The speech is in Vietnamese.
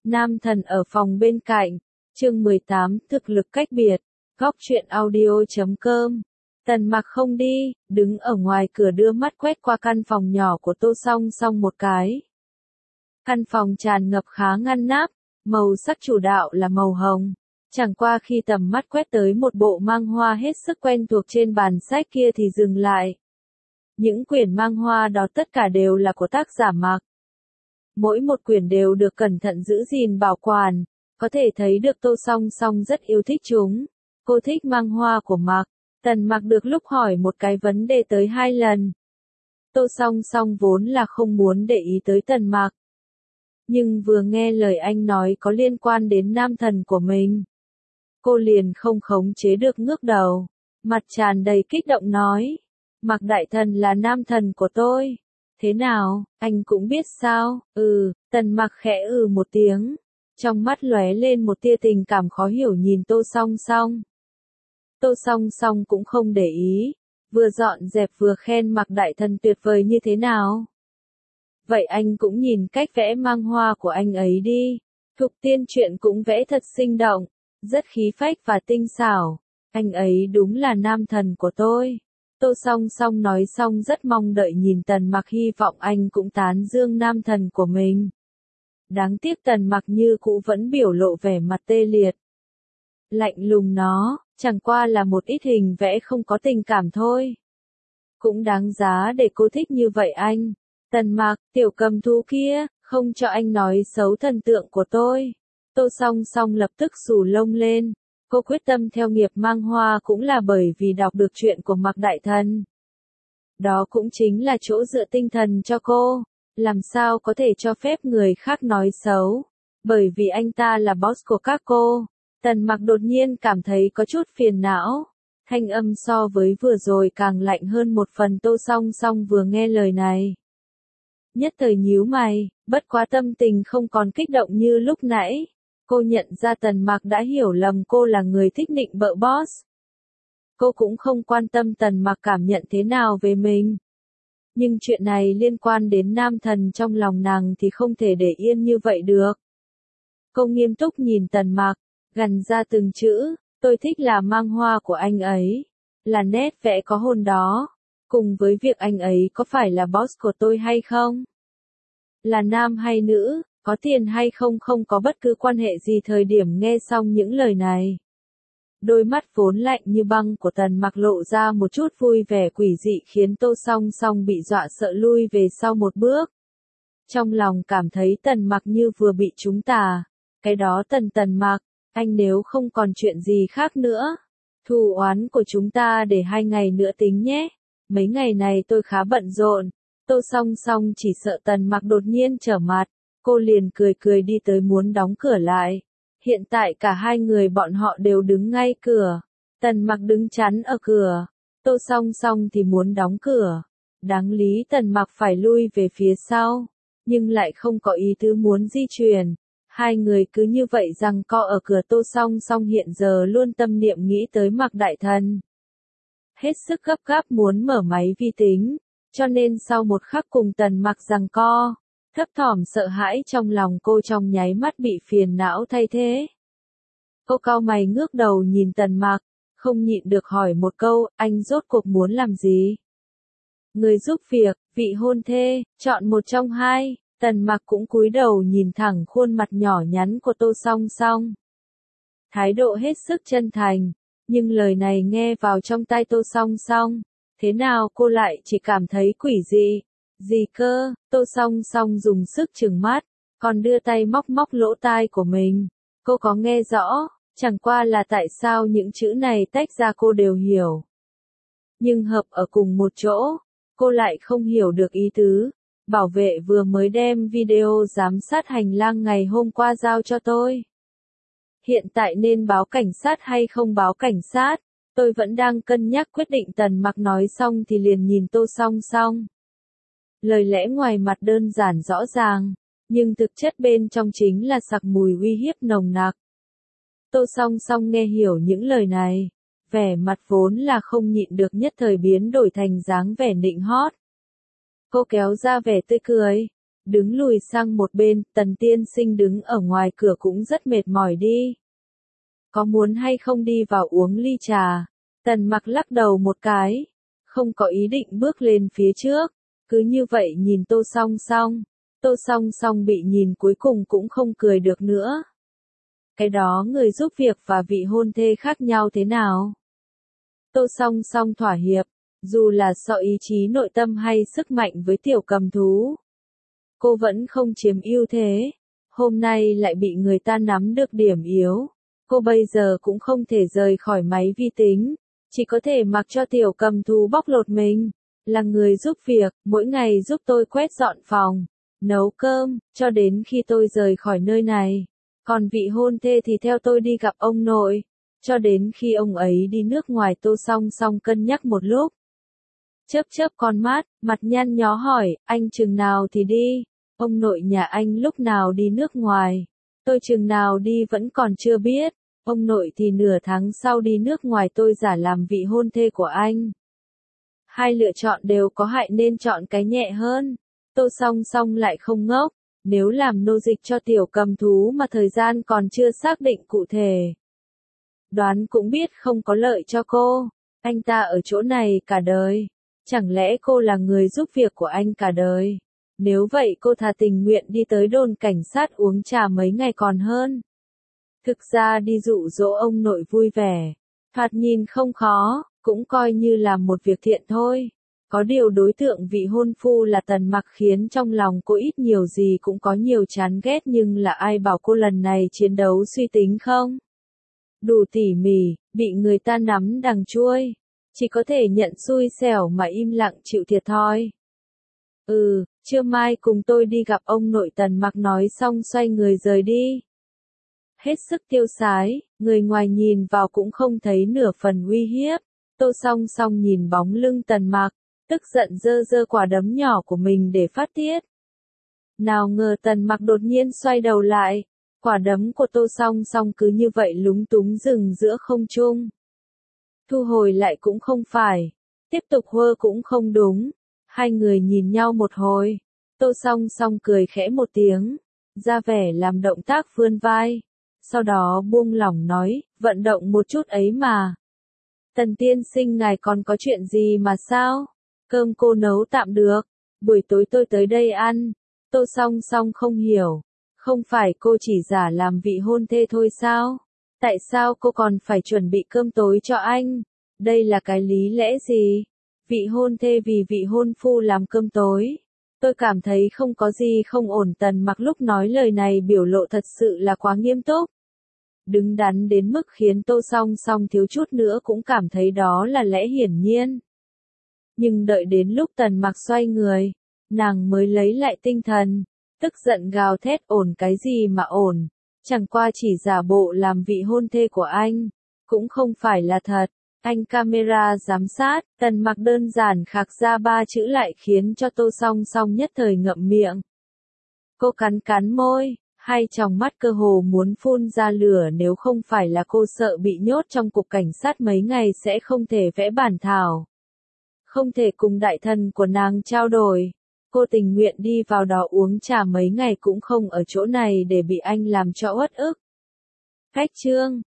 Nam thần ở phòng bên cạnh. Chương 18, thực lực cách biệt. Góc truyện audio.com. Tần Mặc không đi, đứng ở ngoài cửa đưa mắt quét qua căn phòng nhỏ của Tô Song Song một cái. Căn phòng tràn ngập khá ngăn nắp, màu sắc chủ đạo là màu hồng. Chẳng qua khi tầm mắt quét tới một bộ mang hoa hết sức quen thuộc trên bàn sách kia thì dừng lại. Những quyển mang hoa đó tất cả đều là của tác giả Mạc. Mỗi một quyển đều được cẩn thận giữ gìn bảo quản, có thể thấy được Tô Song Song rất yêu thích chúng. Cô thích mang hoa của Mạc. Tần Mặc được lúc hỏi một cái vấn đề tới 2 lần. Tô Song Song vốn là không muốn để ý tới Tần Mặc. Nhưng vừa nghe lời anh nói có liên quan đến nam thần của mình. Cô liền không khống chế được ngước đầu, mặt tràn đầy kích động nói. Mạc đại thần là nam thần của tôi. Thế nào, anh cũng biết sao? Tần Mặc khẽ một tiếng. Trong mắt lóe lên một tia tình cảm khó hiểu nhìn Tô Song Song. Tô Song Song cũng không để ý, vừa dọn dẹp vừa khen Mạc đại thần tuyệt vời như thế nào. Vậy anh cũng nhìn cách vẽ mang hoa của anh ấy đi. Thục Tiên Truyện cũng vẽ thật sinh động, rất khí phách và tinh xảo. Anh ấy đúng là nam thần của tôi. Tô Song Song nói xong rất mong đợi nhìn Tần Mặc, hy vọng anh cũng tán dương nam thần của mình. Đáng tiếc Tần Mặc như cũ vẫn biểu lộ vẻ mặt tê liệt. Lạnh lùng nó, chẳng qua là một ít hình vẽ không có tình cảm thôi. Cũng đáng giá để cô thích như vậy anh. Tần Mặc, tiểu cầm thú kia, không cho anh nói xấu thần tượng của tôi. Tô Song Song lập tức xù lông lên. Cô quyết tâm theo nghiệp mang hoa cũng là bởi vì đọc được chuyện của Mạc đại thần. Đó cũng chính là chỗ dựa tinh thần cho cô. Làm sao có thể cho phép người khác nói xấu. Bởi vì anh ta là boss của các cô. Tần Mặc đột nhiên cảm thấy có chút phiền não. Thanh âm so với vừa rồi càng lạnh hơn một phần. Tô Song Song vừa nghe lời này. Nhất thời nhíu mày, bất quá tâm tình không còn kích động như lúc nãy. Cô nhận ra Tần Mặc đã hiểu lầm cô là người thích nịnh bợ boss. Cô cũng không quan tâm Tần Mặc cảm nhận thế nào về mình. Nhưng chuyện này liên quan đến nam thần trong lòng nàng thì không thể để yên như vậy được. Cô nghiêm túc nhìn Tần Mặc, gằn ra từng chữ, tôi thích là mang hoa của anh ấy. Là nét vẽ có hồn đó. Cùng với việc anh ấy có phải là boss của tôi hay không? Là nam hay nữ, có tiền hay không không có bất cứ quan hệ gì. Thời điểm nghe xong những lời này. Đôi mắt vốn lạnh như băng của Tần Mặc lộ ra một chút vui vẻ quỷ dị khiến Tô Song Song bị dọa sợ lui về sau một bước. Trong lòng cảm thấy Tần Mặc như vừa bị trúng tà. Cái đó Tần Mặc, anh nếu không còn chuyện gì khác nữa. Thù oán của chúng ta để 2 ngày nữa tính nhé. Mấy ngày này tôi khá bận rộn. Tô Song Song chỉ sợ Tần Mặc đột nhiên trở mặt. Cô liền cười đi tới muốn đóng cửa lại. Hiện tại cả hai người bọn họ đều đứng ngay cửa. Tần Mặc đứng chắn ở cửa. Tô Song Song thì muốn đóng cửa. Đáng lý Tần Mặc phải lui về phía sau. Nhưng lại không có ý tứ muốn di chuyển. Hai người cứ như vậy giằng co ở cửa. Tô Song Song hiện giờ luôn tâm niệm nghĩ tới Mạc đại thần. Hết sức gấp gáp muốn mở máy vi tính. Cho nên sau một khắc cùng Tần Mặc giằng co. Thấp thỏm sợ hãi trong lòng cô trong nháy mắt bị phiền não thay thế. Cô cau mày ngước đầu nhìn Tần Mặc, không nhịn được hỏi một câu, anh rốt cuộc muốn làm gì? Người giúp việc, vị hôn thê, chọn một trong hai. Tần Mặc cũng cúi đầu nhìn thẳng khuôn mặt nhỏ nhắn của Tô Song Song. Thái độ hết sức chân thành, nhưng lời này nghe vào trong tai Tô Song Song. Thế nào cô lại chỉ cảm thấy quỷ dị? Gì cơ? Tô Song Song dùng sức trừng mắt, còn đưa tay móc lỗ tai của mình. Cô có nghe rõ, chẳng qua là tại sao những chữ này tách ra cô đều hiểu. Nhưng hợp ở cùng một chỗ, cô lại không hiểu được ý tứ. Bảo vệ vừa mới đem video giám sát hành lang ngày hôm qua giao cho tôi. Hiện tại nên báo cảnh sát hay không báo cảnh sát? Tôi vẫn đang cân nhắc quyết định. Tần Mặc nói xong thì liền nhìn Tô Song Song. Lời lẽ ngoài mặt đơn giản rõ ràng, nhưng thực chất bên trong chính là sặc mùi uy hiếp nồng nặc. Tô Song Song nghe hiểu những lời này, vẻ mặt vốn là không nhịn được nhất thời biến đổi thành dáng vẻ nịnh hót. Cô kéo ra vẻ tươi cười, đứng lùi sang một bên, Tần tiên sinh đứng ở ngoài cửa cũng rất mệt mỏi đi. Có muốn hay không đi vào uống ly trà? Tần Mặc lắc đầu một cái, không có ý định bước lên phía trước, cứ như vậy nhìn Tô Song Song. Tô Song Song bị nhìn cuối cùng cũng không cười được nữa. Cái đó người giúp việc và vị hôn thê khác nhau thế nào? Tô Song Song thỏa hiệp, dù là so ý chí nội tâm hay sức mạnh với tiểu cầm thú. Cô vẫn không chiếm ưu thế, hôm nay lại bị người ta nắm được điểm yếu. Cô bây giờ cũng không thể rời khỏi máy vi tính, chỉ có thể mặc cho tiểu cầm thú bóc lột mình. Là người giúp việc, mỗi ngày giúp tôi quét dọn phòng, nấu cơm, cho đến khi tôi rời khỏi nơi này. Còn vị hôn thê thì theo tôi đi gặp ông nội, cho đến khi ông ấy đi nước ngoài. Tô Song Song cân nhắc một lúc. Chớp chớp con mắt, mặt nhăn nhó hỏi, anh chừng nào thì đi? Ông nội nhà anh lúc nào đi nước ngoài? Tôi chừng nào đi vẫn còn chưa biết. Ông nội thì nửa tháng sau đi nước ngoài, tôi giả làm vị hôn thê của anh. Hai lựa chọn đều có hại nên chọn cái nhẹ hơn. Tô Song Song lại không ngốc, nếu làm nô dịch cho tiểu cầm thú mà thời gian còn chưa xác định cụ thể. Đoán cũng biết không có lợi cho cô, anh ta ở chỗ này cả đời. Chẳng lẽ cô là người giúp việc của anh cả đời? Nếu vậy cô thà tình nguyện đi tới đồn cảnh sát uống trà mấy ngày còn hơn. Thực ra đi dụ dỗ ông nội vui vẻ, thoạt nhìn không khó, cũng coi như là một việc thiện thôi. Có điều đối tượng vị hôn phu là Tần Mặc khiến trong lòng cô ít nhiều gì cũng có nhiều chán ghét, nhưng là ai bảo cô lần này chiến đấu suy tính không? Đủ tỉ mỉ, bị người ta nắm đằng chuôi, chỉ có thể nhận xui xẻo mà im lặng chịu thiệt thôi. Trưa mai cùng tôi đi gặp ông nội. Tần Mặc nói xong xoay người rời đi. Hết sức tiêu sái, người ngoài nhìn vào cũng không thấy nửa phần uy hiếp. Tô Song Song nhìn bóng lưng Tần Mặc, tức giận giơ giơ quả đấm nhỏ của mình để phát tiết. Nào ngờ Tần Mặc đột nhiên xoay đầu lại, quả đấm của Tô Song Song cứ như vậy lúng túng dừng giữa không trung. Thu hồi lại cũng không phải, tiếp tục hơ cũng không đúng. Hai người nhìn nhau một hồi, Tô Song Song cười khẽ một tiếng, ra vẻ làm động tác vươn vai, sau đó buông lỏng nói, vận động một chút ấy mà. Tần tiên sinh ngài còn có chuyện gì mà sao? Cơm cô nấu tạm được, buổi tối tôi tới đây ăn. Tô Song Song không hiểu, không phải cô chỉ giả làm vị hôn thê thôi sao? Tại sao cô còn phải chuẩn bị cơm tối cho anh? Đây là cái lý lẽ gì? Vị hôn thê vì vị hôn phu làm cơm tối. Tôi cảm thấy không có gì không ổn. Tần Mặc lúc nói lời này biểu lộ thật sự là quá nghiêm túc, đứng đắn đến mức khiến Tô Song Song thiếu chút nữa cũng cảm thấy đó là lẽ hiển nhiên. Nhưng đợi đến lúc Tần Mặc xoay người, nàng mới lấy lại tinh thần, tức giận gào thét, ổn cái gì mà ổn, chẳng qua chỉ giả bộ làm vị hôn thê của anh, cũng không phải là thật. Anh camera giám sát. Tần Mặc đơn giản khạc ra ba chữ lại khiến cho Tô Song Song nhất thời ngậm miệng. Cô cắn cắn môi, hai tròng mắt cơ hồ muốn phun ra lửa, nếu không phải là cô sợ bị nhốt trong cục cảnh sát mấy ngày sẽ không thể vẽ bản thảo, không thể cùng đại thần của nàng trao đổi. Cô tình nguyện đi vào đó uống trà mấy ngày cũng không ở chỗ này để bị anh làm cho uất ức. Cách chương